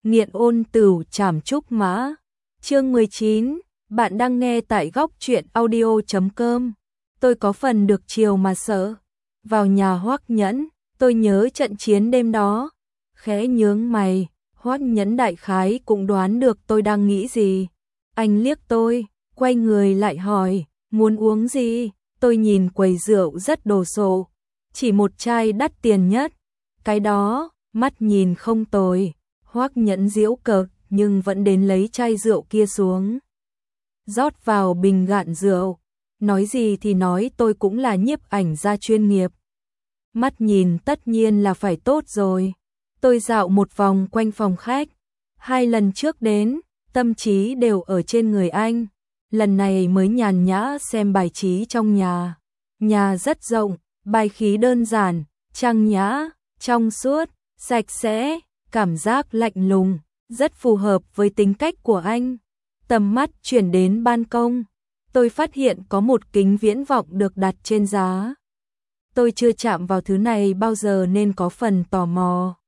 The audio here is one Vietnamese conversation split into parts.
Nghiện ôn tửu trảm trúc mã. Chương 19, bạn đang nghe tại góc truyện audio.com. Tôi có phần được chiều mà sợ. Vào nhà Hoắc Nhẫn, tôi nhớ trận chiến đêm đó. Khẽ nhướng mày, Hoắc Nhẫn đại khái cũng đoán được tôi đang nghĩ gì. Anh liếc tôi, quay người lại hỏi, muốn uống gì? Tôi nhìn quầy rượu rất đồ sộ, chỉ một chai đắt tiền nhất. Cái đó, mắt nhìn không tồi. Hoắc Nhẫn giễu cợt nhưng vẫn đến lấy chai rượu kia xuống, rót vào bình gạn rượu. Nói gì thì nói, tôi cũng là nhiếp ảnh gia chuyên nghiệp. Mắt nhìn tất nhiên là phải tốt rồi. Tôi dạo một vòng quanh phòng khách. 2 lần trước đến, tâm trí đều ở trên người anh. Lần này mới nhàn nhã xem bài trí trong nhà. Nhà rất rộng, bài khí đơn giản, trang nhã, trong suốt, sạch sẽ, cảm giác lạnh lùng, rất phù hợp với tính cách của anh. Tầm mắt chuyển đến ban công. Tôi phát hiện có một kính viễn vọng được đặt trên giá. Tôi chưa chạm vào thứ này bao giờ nên có phần tò mò.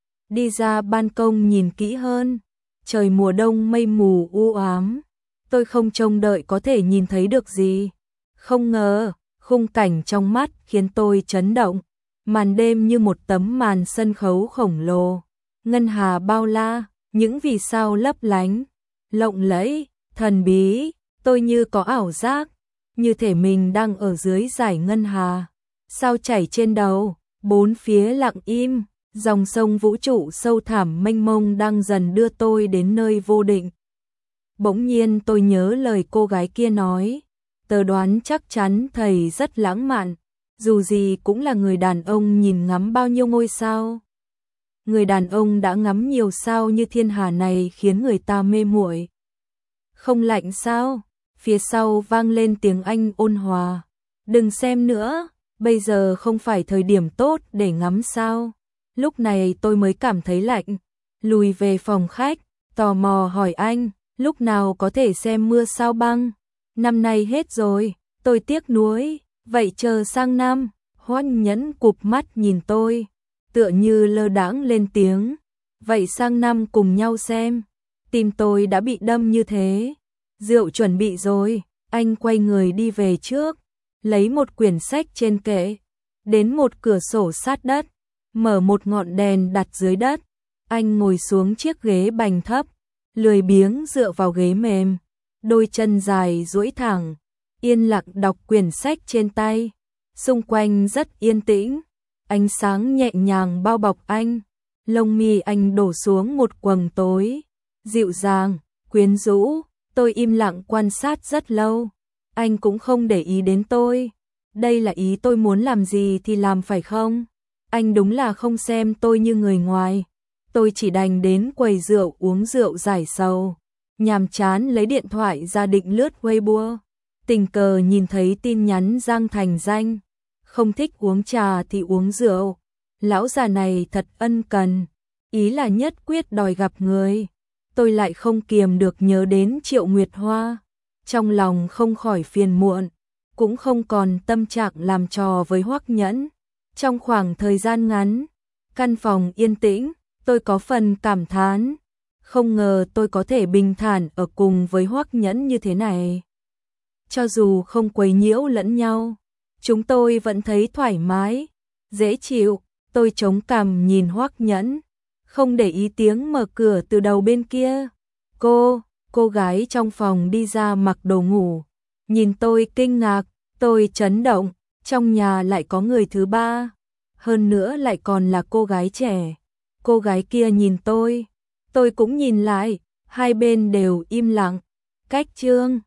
Đi ra ban công nhìn kỹ hơn. Trời mùa đông mây mù u ám. Tôi không trông đợi có thể nhìn thấy được gì. Không ngờ, khung cảnh trong mắt khiến tôi chấn động. Màn đêm như một tấm màn sân khấu khổng lồ. Ngân hà bao la, những vì sao lấp lánh, lộng lẫy, thần bí. Tôi như có ảo giác, như thể mình đang ở dưới dải ngân hà. Sao chảy trên đầu, bốn phía lặng im, dòng sông vũ trụ sâu thẳm mênh mông đang dần đưa tôi đến nơi vô định. Bỗng nhiên tôi nhớ lời cô gái kia nói, tớ đoán chắc chắn thầy rất lãng mạn, dù gì cũng là người đàn ông nhìn ngắm bao nhiêu ngôi sao. Người đàn ông đã ngắm nhiều sao như thiên hà này khiến người ta mê muội. Không lạnh sao? Phía sau vang lên tiếng Anh ôn hòa. Đừng xem nữa, bây giờ không phải thời điểm tốt để ngắm sao. Lúc này tôi mới cảm thấy lạnh. Lùi về phòng khách, tò mò hỏi anh, lúc nào có thể xem mưa sao băng? Năm nay hết rồi, tôi tiếc nuối. Vậy chờ sang năm. Hoắc Nhẫn cụp mắt nhìn tôi, tựa như lơ đãng lên tiếng. Vậy sang năm cùng nhau xem. Tim tôi đã bị đâm như thế. Rượu chuẩn bị rồi, anh quay người đi về trước, lấy một quyển sách trên kệ, đến một cửa sổ sát đất, mở một ngọn đèn đặt dưới đất. Anh ngồi xuống chiếc ghế bành thấp, lười biếng dựa vào ghế mềm, đôi chân dài duỗi thẳng, yên lặng đọc quyển sách trên tay. Xung quanh rất yên tĩnh, ánh sáng nhẹ nhàng bao bọc anh, lông mi anh đổ xuống một quầng tối, dịu dàng, quyến rũ. Tôi im lặng quan sát rất lâu, anh cũng không để ý đến tôi. Đây là ý tôi muốn làm gì thì làm phải không? Anh đúng là không xem tôi như người ngoài. Tôi chỉ đành đến quầy rượu uống rượu giải sầu, nhàm chán lấy điện thoại ra định lướt Weibo. Tình cờ nhìn thấy tin nhắn Giang Thành Danh, không thích uống trà thì uống rượu. Lão già này thật ân cần, ý là nhất quyết đòi gặp người. Tôi lại không kiềm được nhớ đến Triệu Nguyệt Hoa, trong lòng không khỏi phiền muộn, cũng không còn tâm trạng làm trò với Hoắc Nhẫn. Trong khoảng thời gian ngắn, căn phòng yên tĩnh, tôi có phần cảm thán, không ngờ tôi có thể bình thản ở cùng với Hoắc Nhẫn như thế này. Cho dù không quấy nhiễu lẫn nhau, chúng tôi vẫn thấy thoải mái, dễ chịu. Tôi chống cằm nhìn Hoắc Nhẫn, không để ý tiếng mở cửa từ đầu bên kia. Cô gái trong phòng đi ra mặc đồ ngủ. Nhìn tôi kinh ngạc, tôi chấn động, trong nhà lại có người thứ ba. Hơn nữa lại còn là cô gái trẻ. Cô gái kia nhìn tôi cũng nhìn lại, hai bên đều im lặng. Cách chương